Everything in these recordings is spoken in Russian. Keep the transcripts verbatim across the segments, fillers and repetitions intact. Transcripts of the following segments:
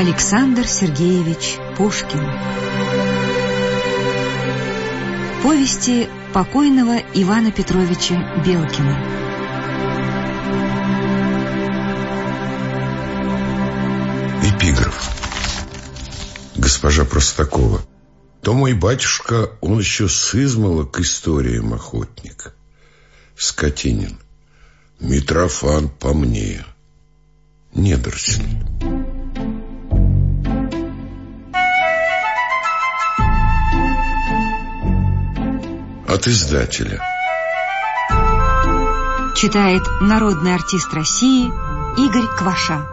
Александр Сергеевич Пушкин. Повести покойного Ивана Петровича Белкина. Эпиграф. Госпожа Простакова. То мой батюшка, он еще сызмала к историям охотник. Скотинин. Митрофан по мне. Недоросль. От издателя. Читает народный артист России Игорь Кваша.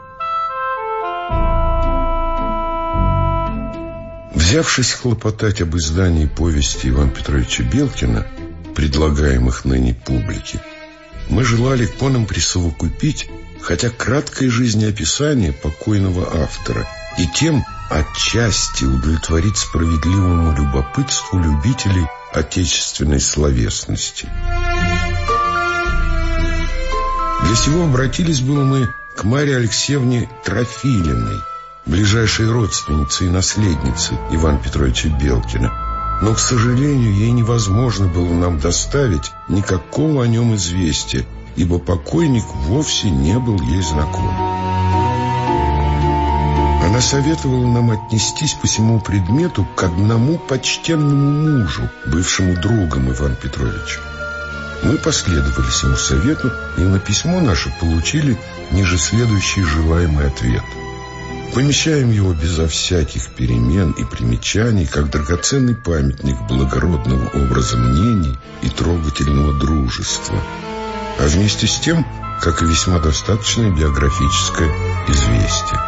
Взявшись хлопотать об издании повести Ивана Петровича Белкина, предлагаемых ныне публике, мы желали к понам присовокупить хотя краткое жизнеописание покойного автора и тем отчасти удовлетворить справедливому любопытству любителей отечественной словесности. Для сего обратились было мы к Марье Алексеевне Трофилиной, ближайшей родственнице и наследнице Ивана Петровича Белкина, но, к сожалению, ей невозможно было нам доставить никакого о нем известия, ибо покойник вовсе не был ей знаком. Она советовала нам отнестись по всему предмету к одному почтенному мужу, бывшему другом Ивана Петровича. Мы последовали всему совету и на письмо наше получили ниже следующий желаемый ответ. Помещаем его безо всяких перемен и примечаний, как драгоценный памятник благородного образа мнений и трогательного дружества, а вместе с тем, как и весьма достаточное биографическое известие.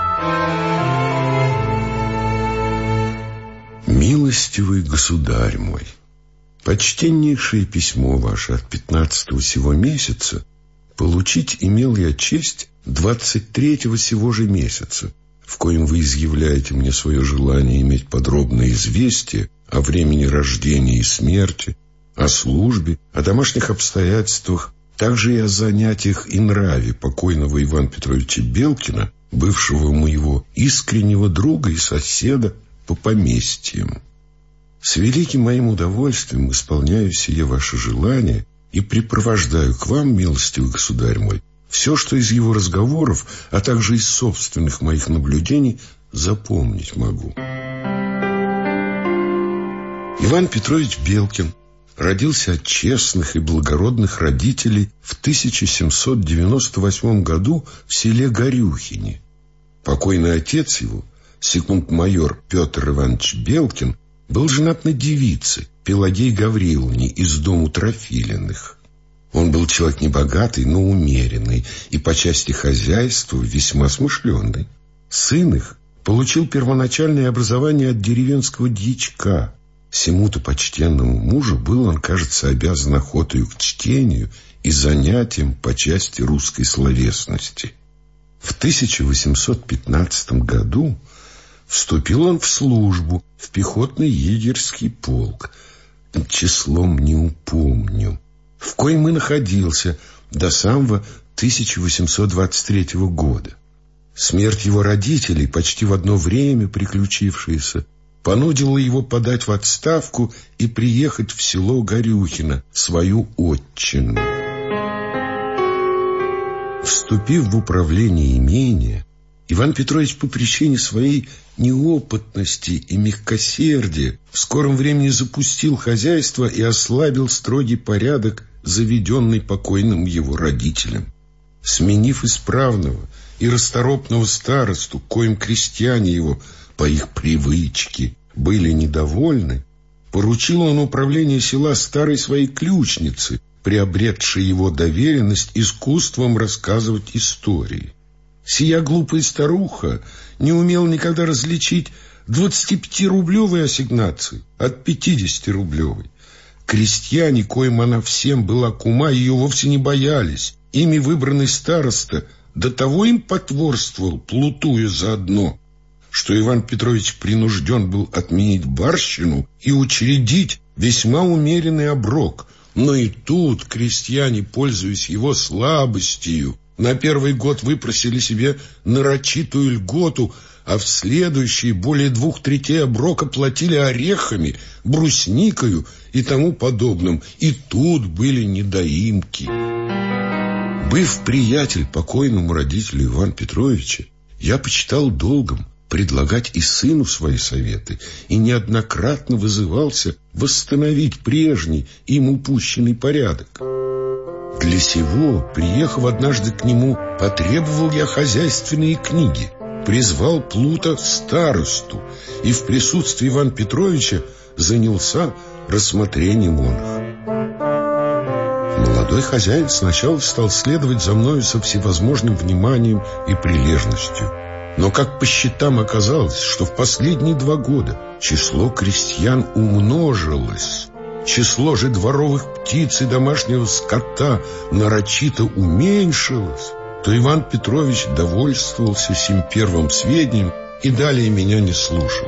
Милостивый государь мой, почтеннейшее письмо ваше от пятнадцатого сего месяца получить имел я честь двадцать третьего сего же месяца, в коем вы изъявляете мне свое желание иметь подробное известие о времени рождения и смерти, о службе, о домашних обстоятельствах, также и о занятиях и нраве покойного Ивана Петровича Белкина, бывшего моего искреннего друга и соседа по поместьям. С великим моим удовольствием исполняю сие ваше желание и припровождаю к вам, милостивый государь мой, все, что из его разговоров, а также из собственных моих наблюдений запомнить могу. Иван Петрович Белкин родился от честных и благородных родителей в тысяча семьсот девяносто восьмом году в селе Горюхине. Покойный отец его, секунд-майор Петр Иванович Белкин, был женат на девице Пелагее Гавриловне из дому Трофилиных. Он был человек небогатый, но умеренный и по части хозяйства весьма смышленый. Сын их получил первоначальное образование от деревенского дьячка. Сему-то почтенному мужу был он, кажется, обязан охотою к чтению и занятиям по части русской словесности. В тысяча восемьсот пятнадцатом году вступил он в службу в пехотный егерский полк, числом не упомню, в коем и находился до самого тысяча восемьсот двадцать третьего года. Смерть его родителей, почти в одно время приключившаяся, понудила его подать в отставку и приехать в село Горюхино, свою отчину. Вступив в управление имения, Иван Петрович по причине своей неопытности и мягкосердия в скором времени запустил хозяйство и ослабил строгий порядок, заведенный покойным его родителям. Сменив исправного и расторопного старосту, коим крестьяне его по их привычке были недовольны, поручил он управление села старой своей ключнице, приобретшей его доверенность искусством рассказывать истории. Сия глупая старуха не умела никогда различить двадцатипятирублевой ассигнации от пятидесятирублевой. Крестьяне, коим она всем была кума, ее вовсе не боялись. Ими выбранный староста до того им потворствовал, плутуя заодно, что Иван Петрович принужден был отменить барщину и учредить весьма умеренный оброк. Но и тут крестьяне, пользуясь его слабостью, На первый год выпросили себе нарочитую льготу, а в следующие более двух третей оброка платили орехами, брусникою и тому подобным. И тут были недоимки. Быв приятель покойному родителю Ивана Петровича, я почитал долгом предлагать и сыну свои советы, и неоднократно вызывался восстановить прежний им упущенный порядок. Для сего, приехав однажды к нему, потребовал я хозяйственные книги, призвал Плута старосту и в присутствии Ивана Петровича занялся рассмотрением оных. Молодой хозяин сначала стал следовать за мною со всевозможным вниманием и прилежностью. Но как по счетам оказалось, что в последние два года число крестьян умножилось, число же дворовых птиц и домашнего скота нарочито уменьшилось, то Иван Петрович довольствовался сим первым сведением и далее меня не слушал.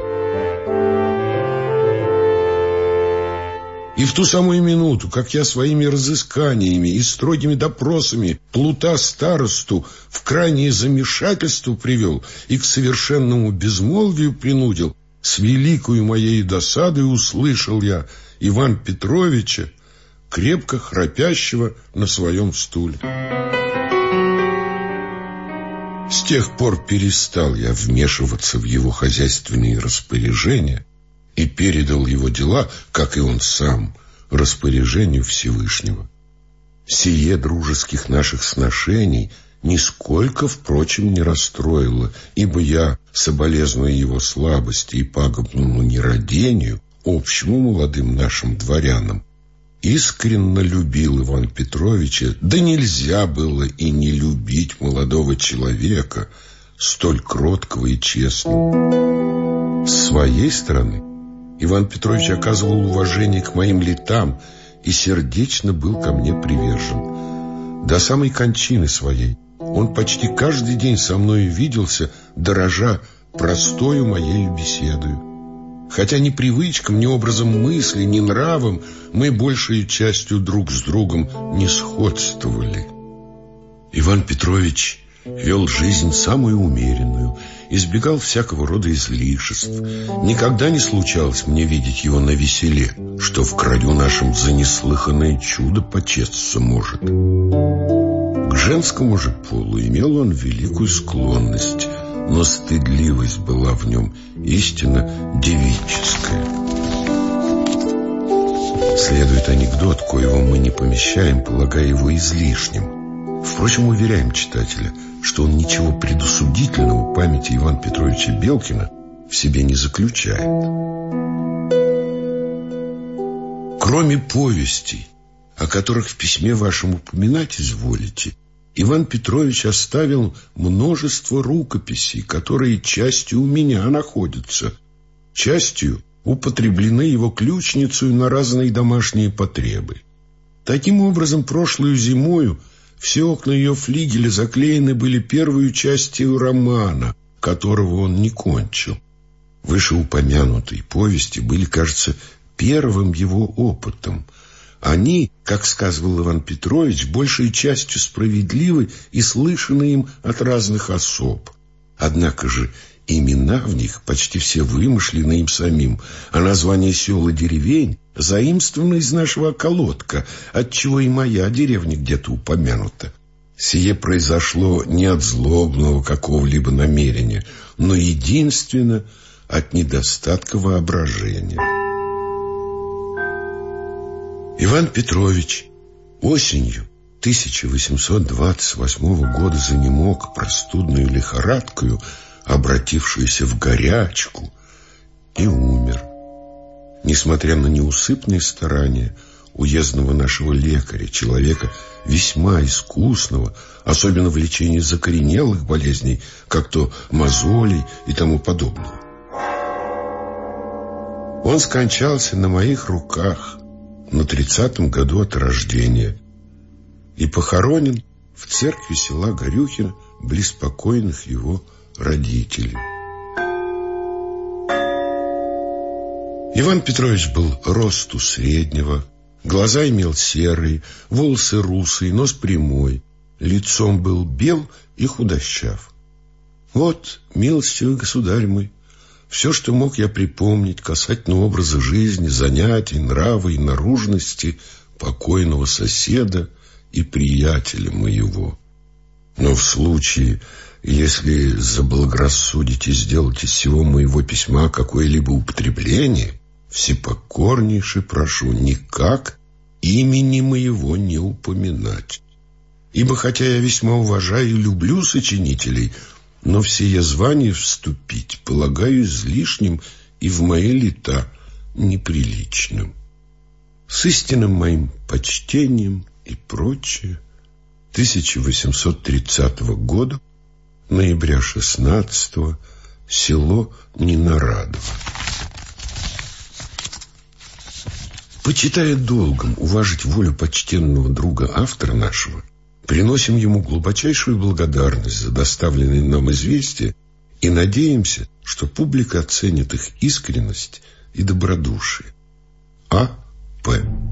И в ту самую минуту, как я своими разысканиями и строгими допросами Плута старосту в крайнее замешательство привел и к совершенному безмолвию принудил, с великою моей досадой услышал я Ивана Петровича, крепко храпящего на своем стуле. С тех пор перестал я вмешиваться в его хозяйственные распоряжения и передал его дела, как и он сам, распоряжению Всевышнего. Сие дружеских наших сношений нисколько, впрочем, не расстроило, ибо я, соболезнуя его слабости и пагубному нерадению, общему молодым нашим дворянам, искренне любил Ивана Петровича, да нельзя было и не любить молодого человека, столь кроткого и честного. С своей стороны Иван Петрович оказывал уважение к моим летам и сердечно был ко мне привержен. До самой кончины своей он почти каждый день со мною виделся, дорожа простою моей беседою. Хотя ни привычкам, ни образом мысли, ни нравом мы большей частью друг с другом не сходствовали. Иван Петрович вел жизнь самую умеренную, избегал всякого рода излишеств. Никогда не случалось мне видеть его навеселе, что в краю нашем за неслыханное чудо почесться может. К женскому же полу имел он великую склонность, но стыдливость была в нем истинно девическая. Следует анекдот, коего мы не помещаем, полагая его излишним. Впрочем, уверяем читателя, что он ничего предосудительного памяти Ивана Петровича Белкина в себе не заключает. Кроме повестей, о которых в письме вашем упоминать изволите, Иван Петрович оставил множество рукописей, которые частью у меня находятся, частью употреблены его ключницей на разные домашние потребы. Таким образом, прошлую зимою все окна ее флигеля заклеены были первую частью романа, которого он не кончил. Вышеупомянутые повести были, кажется, первым его опытом. Они, как сказывал Иван Петрович, большей частью справедливы и слышаны им от разных особ. Однако же имена в них почти все вымышлены им самим, а название сел и деревень заимствовано из нашего околотка, отчего и моя деревня где-то упомянута. Сие произошло не от злобного какого-либо намерения, но единственно от недостатка воображения. Иван Петрович осенью тысяча восемьсот двадцать восьмого года занемог простудную лихорадкою, обратившуюся в горячку, и умер. Несмотря на неусыпные старания уездного нашего лекаря, человека весьма искусного, особенно в лечении закоренелых болезней, как то мозолей и тому подобного. Он скончался на моих руках на тридцатом году от рождения и похоронен в церкви села Горюхино близ покойных его родителей. Иван Петрович был росту среднего, глаза имел серые, волосы русые, нос прямой, лицом был бел и худощав. Вот, милостивый государь мой, все, что мог я припомнить касательно образа жизни, занятий, нрава и наружности покойного соседа и приятеля моего. Но в случае, если заблагорассудите сделать из всего моего письма какое-либо употребление, всепокорнейше прошу никак имени моего не упоминать. Ибо хотя я весьма уважаю и люблю сочинителей, но в сие звание вступить полагаю излишним и в мои лета неприличным. С истинным моим почтением и прочее. тысяча восемьсот тридцатого года, ноября шестнадцатого, село Ненарадово. Почитая долгом уважить волю почтенного друга автора нашего, приносим ему глубочайшую благодарность за доставленные нам известия и надеемся, что публика оценит их искренность и добродушие. А. П.